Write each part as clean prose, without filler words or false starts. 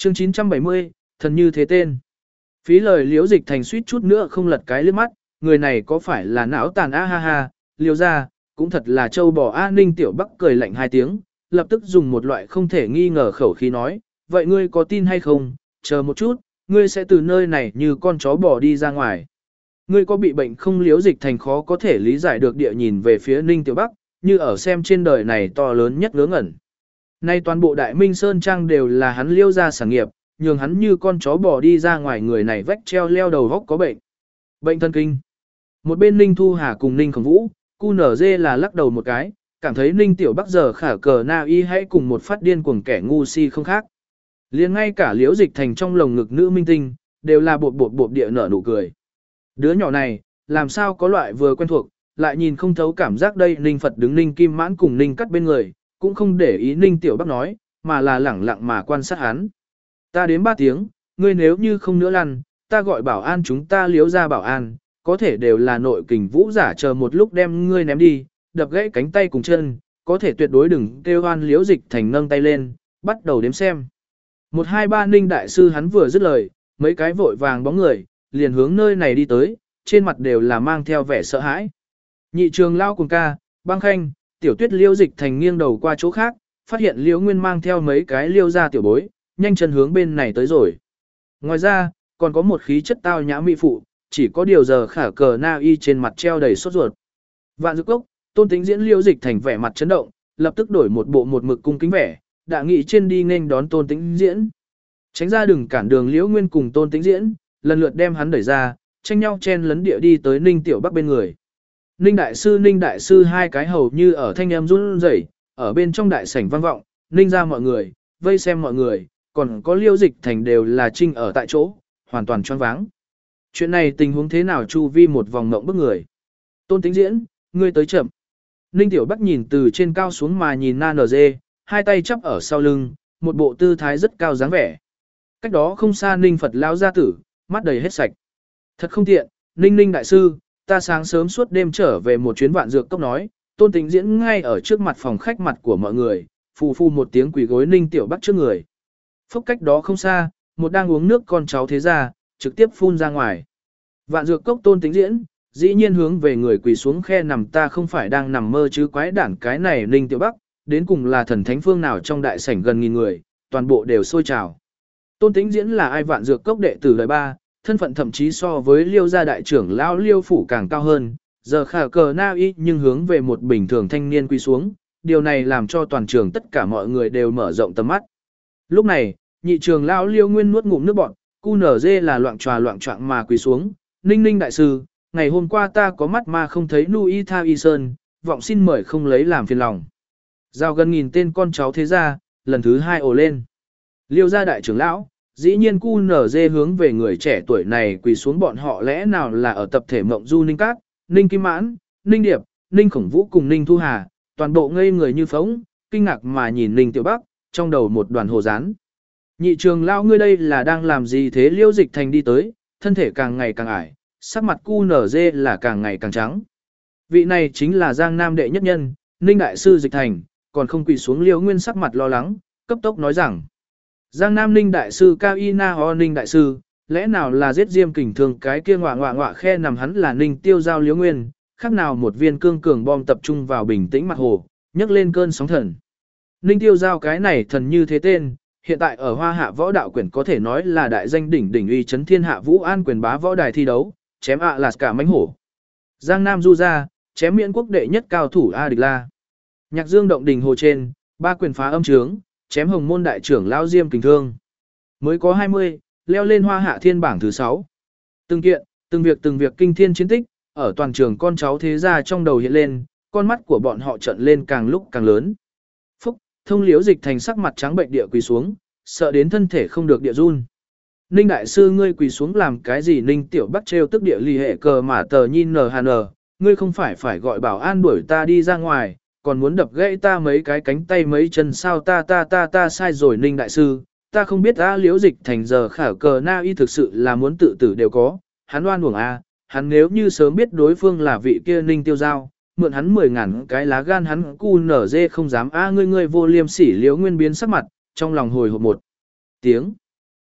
Chương 970, thần như thế tên. Phí lời Liễu Dịch Thành suýt chút nữa không lật cái liếc mắt, người này có phải là não tàn a ha ha, Liêu ra, cũng thật là châu bò a. Ninh Tiểu Bắc cười lạnh 2 tiếng, lập tức dùng một loại không thể nghi ngờ khẩu khí nói, vậy ngươi có tin hay không, chờ một chút, ngươi sẽ từ nơi này như con chó bò đi ra ngoài. Ngươi có bị bệnh không? Liễu Dịch Thành khó có thể lý giải được địa nhìn về phía Ninh Tiểu Bắc, như ở xem trên đời này to lớn nhất ngớ ngẩn. Nay toàn bộ Đại Minh Sơn Trang đều là hắn Liêu ra sản nghiệp, nhường hắn như con chó bò đi ra ngoài, người này vách treo leo đầu vóc có bệnh. Bệnh thần kinh. Một bên Ninh Thu Hà cùng Ninh Khổng Vũ, QNZ là lắc đầu một cái, cảm thấy Ninh Tiểu Bắc giờ khả cờ na y hãy cùng một phát điên cuồng kẻ ngu si không khác. Liền ngay cả Liễu Dịch Thành trong lồng ngực nữ minh tinh, đều là bột địa nở nụ cười. Đứa nhỏ này, làm sao có loại vừa quen thuộc, lại nhìn không thấu cảm giác đây. Ninh Phật đứng Ninh Kim Mãn cùng Ninh Cắt bên người, cũng không để ý Ninh Tiểu Bắc nói, mà là lẳng lặng mà quan sát hắn. Ta đếm 3 tiếng, ngươi nếu như không nữa lăn, ta gọi bảo an, chúng ta Liễu ra bảo an, có thể đều là nội kình vũ giả, chờ một lúc đem ngươi ném đi, đập gãy cánh tay cùng chân, có thể tuyệt đối đừng kêu oan. Liễu Dịch Thành nâng tay lên, bắt đầu đếm xem. 1 2 3. Ninh đại sư hắn vừa dứt lời, mấy cái vội vàng bóng người, liền hướng nơi này đi tới, trên mặt đều là mang theo vẻ sợ hãi. Nhị trường lao cùng ca, băng khanh, tiểu tuyết. Liễu Dịch Thành nghiêng đầu qua chỗ khác, phát hiện Liễu Nguyên mang theo mấy cái Liễu ra tiểu bối, nhanh chân hướng bên này tới rồi. Ngoài ra, còn có một khí chất tao nhã mỹ phụ, chỉ có điều giờ khả cờ na y trên mặt treo đầy sốt ruột. Vạn Dược Cốc, Tôn Tĩnh Diễn. Liễu Dịch Thành vẻ mặt chấn động, lập tức đổi một bộ một mực cung kính vẻ, đã nghĩ trên đi nên đón Tôn Tĩnh Diễn. Tránh ra đừng cản đường. Liễu Nguyên cùng Tôn Tĩnh Diễn lần lượt đem hắn đẩy ra, tranh nhau chen lấn địa đi tới Ninh Tiểu Bắc bên người. Ninh đại sư hai cái hầu như ở thanh em run rẩy, ở bên trong đại sảnh vang vọng, Ninh ra mọi người, vây xem mọi người, còn có Liễu Dịch Thành đều là trinh ở tại chỗ, hoàn toàn choáng váng. Chuyện này tình huống thế nào? Chu vi một vòng ngộng bức người. Tôn Tĩnh Diễn, ngươi tới chậm. Ninh Tiểu Bắc nhìn từ trên cao xuống mà nhìn Na NG, hai tay chắp ở sau lưng, một bộ tư thái rất cao dáng vẻ. Cách đó không xa Ninh Phật lão gia tử, mắt đầy hết sạch. Thật không tiện, Ninh đại sư, ta sáng sớm suốt đêm trở về một chuyến Vạn Dược Cốc nói. Tôn Tĩnh Diễn ngay ở trước mặt phòng khách mặt của mọi người, phù phù một tiếng quỳ gối Ninh Tiểu Bắc trước người. Phúc cách đó không xa, một đang uống nước con cháu thế gia, trực tiếp phun ra ngoài. Vạn Dược Cốc Tôn Tĩnh Diễn, dĩ nhiên hướng về người quỳ xuống khe nằm. Ta không phải đang nằm mơ chứ, quái đản cái này Ninh Tiểu Bắc, đến cùng là thần thánh phương nào? Trong đại sảnh gần nghìn người, toàn bộ đều sôi trào. Tôn Tĩnh Diễn là ai? Vạn Dược Cốc đệ tử đời 3, thân phận thậm chí so với Liêu gia đại trưởng lão Liêu phủ càng cao hơn, giờ khả cờ na y nhưng hướng về một bình thường thanh niên quỳ xuống, điều này làm cho toàn trường tất cả mọi người đều mở rộng tầm mắt. Lúc này, nhị trường lão Liêu Nguyên nuốt ngụm nước bọt, QNZ là loạn choạng mà quỳ xuống. Ninh đại sư, ngày hôm qua ta có mắt mà không thấy Nui Tha Y Sơn, vọng xin mời không lấy làm phiền lòng. Giao gần nghìn tên con cháu thế gia, lần thứ 2 ồ lên. Liêu gia đại trưởng lão, dĩ nhiên QNZ hướng về người trẻ tuổi này quỳ xuống. Bọn họ lẽ nào là ở tập thể Mộng Du Ninh Cát, Ninh Kim Mãn, Ninh Điệp, Ninh Khổng Vũ cùng Ninh Thu Hà, toàn bộ ngây người như phóng, kinh ngạc mà nhìn Ninh Tiểu Bắc, trong đầu một đoàn hồ dán. Nhị trường lão, ngươi đây là đang làm gì thế? Liễu Dịch Thành đi tới, thân thể càng ngày càng ải, sắc mặt QNZ là càng ngày càng trắng. Vị này chính là Giang Nam đệ nhất nhân, Ninh đại sư Dịch Thành, còn không quỳ xuống. Liễu Nguyên sắc mặt lo lắng, cấp tốc nói rằng: Giang Nam Ninh đại sư Cao Y Na Ho. Ninh đại sư, lẽ nào là giết Diêm Kình Thương cái kia ngọa khe nằm hắn là Ninh Tiêu Giao. Liễu Nguyên, khác nào một viên cương cường bom tập trung vào bình tĩnh mặt hồ, nhấc lên cơn sóng thần. Ninh Tiêu Giao cái này thần như thế tên, hiện tại ở Hoa Hạ võ đạo quyển có thể nói là đại danh đỉnh uy chấn thiên hạ. Vũ An quyền bá võ đài thi đấu, chém là cả mãnh hổ. Giang Nam Du Gia, chém miễn quốc đệ nhất cao thủ A Địch La. Nhạc Dương động đình hồ trên, 3 quyền phá âm trướng, chém Hồng Môn đại trưởng lão Diêm Kình Thương. Mới có 20, leo lên Hoa Hạ thiên bảng thứ 6. Từng kiện, từng việc kinh thiên chiến tích, ở toàn trường con cháu thế gia trong đầu hiện lên, con mắt của bọn họ trợn lên càng lúc càng lớn. Phúc, thông Liễu Dịch Thành sắc mặt trắng bệnh địa quỳ xuống, sợ đến thân thể không được địa run. Ninh đại sư, ngươi quỳ xuống làm cái gì? Ninh Tiểu Bắc trêu tức địa lì hệ cờ mà tờ nhìn NHN, ngươi không phải gọi bảo an đuổi ta đi ra ngoài, còn muốn đập gãy ta mấy cái cánh tay mấy chân sao? Ta sai rồi Ninh đại sư, ta không biết. Liễu Dịch Thành giờ khả cờ na y thực sự là muốn tự tử đều có, hắn oan uổng hắn nếu như sớm biết đối phương là vị kia Ninh Tiêu Giao, mượn hắn 10.000 cái lá gan hắn QNZ không dám. Ngươi vô liêm sỉ. Liễu Nguyên biến sắc mặt, trong lòng hồi hộp một tiếng.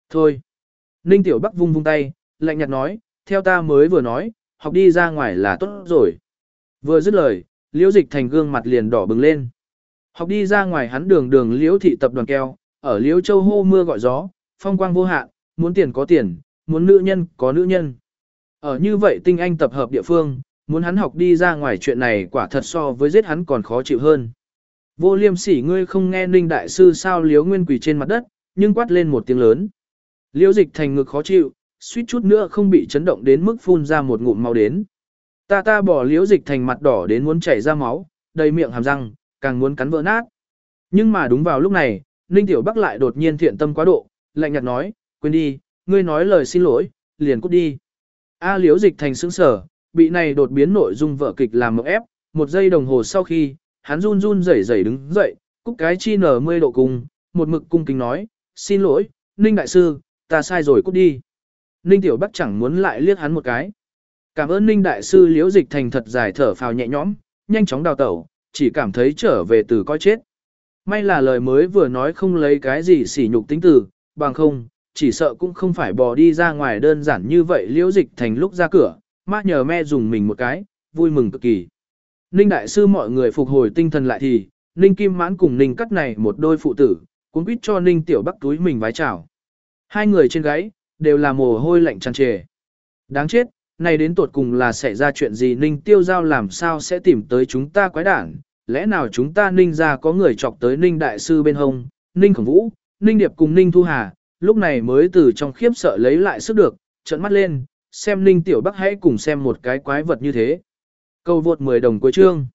Thôi. Ninh Tiểu Bắc vung vung tay, lạnh nhạt nói, theo ta mới vừa nói, học đi ra ngoài là tốt rồi. Vừa dứt lời, Liễu Dịch Thành gương mặt liền đỏ bừng lên. Học đi ra ngoài hắn đường đường Liễu thị tập đoàn keo, ở Liễu Châu hô mưa gọi gió, phong quang vô hạn, muốn tiền có tiền, muốn nữ nhân có nữ nhân. Ở như vậy tinh anh tập hợp địa phương, muốn hắn học đi ra ngoài chuyện này quả thật so với giết hắn còn khó chịu hơn. Vô Liêm Sỉ ngươi không nghe Ninh đại sư sao? Liễu Nguyên quỳ trên mặt đất, nhưng quát lên một tiếng lớn. Liễu Dịch Thành ngực khó chịu, suýt chút nữa không bị chấn động đến mức phun ra một ngụm máu đến. Ta bỏ Liễu Dịch Thành mặt đỏ đến muốn chảy ra máu, đầy miệng hàm răng, càng muốn cắn vỡ nát. Nhưng mà đúng vào lúc này, Ninh Tiểu Bắc lại đột nhiên thiện tâm quá độ, lạnh nhạt nói, quên đi, ngươi nói lời xin lỗi, liền cút đi. Liễu Dịch Thành sững sờ, bị này đột biến nội dung vở kịch làm mộng ép, một giây đồng hồ sau khi, hắn run run rẩy rẩy đứng dậy, cúc cái chi nở 10 độ cùng, một mực cung kính nói, xin lỗi, Ninh đại sư, ta sai rồi, cút đi. Ninh Tiểu Bắc chẳng muốn lại liếc hắn một cái. Cảm ơn Ninh đại sư. Liễu Dịch Thành thật dài thở phào nhẹ nhõm, nhanh chóng đào tẩu, chỉ cảm thấy trở về từ coi chết. May là lời mới vừa nói không lấy cái gì sỉ nhục tính từ, bằng không, chỉ sợ cũng không phải bò đi ra ngoài đơn giản như vậy. Liễu Dịch Thành lúc ra cửa, má nhờ me dùng mình một cái, vui mừng cực kỳ. Ninh đại sư mọi người phục hồi tinh thần lại thì, Ninh Kim Mãn cùng Ninh Cắt này một đôi phụ tử, cũng quýt cho Ninh Tiểu Bắc túi mình vái chào. Hai người trên gáy, đều là mồ hôi lạnh tràn trề. Đáng chết, này đến tột cùng là xảy ra chuyện gì? Ninh Tiêu Giao làm sao sẽ tìm tới chúng ta quái đản? Lẽ nào chúng ta Ninh ra có người chọc tới Ninh đại sư bên hông? Ninh Khổng Vũ, Ninh Điệp cùng Ninh Thu Hà, lúc này mới từ trong khiếp sợ lấy lại sức được, trợn mắt lên, xem Ninh Tiểu Bắc hãy cùng xem một cái quái vật như thế. Câu vượt 10 đồng cuối chương.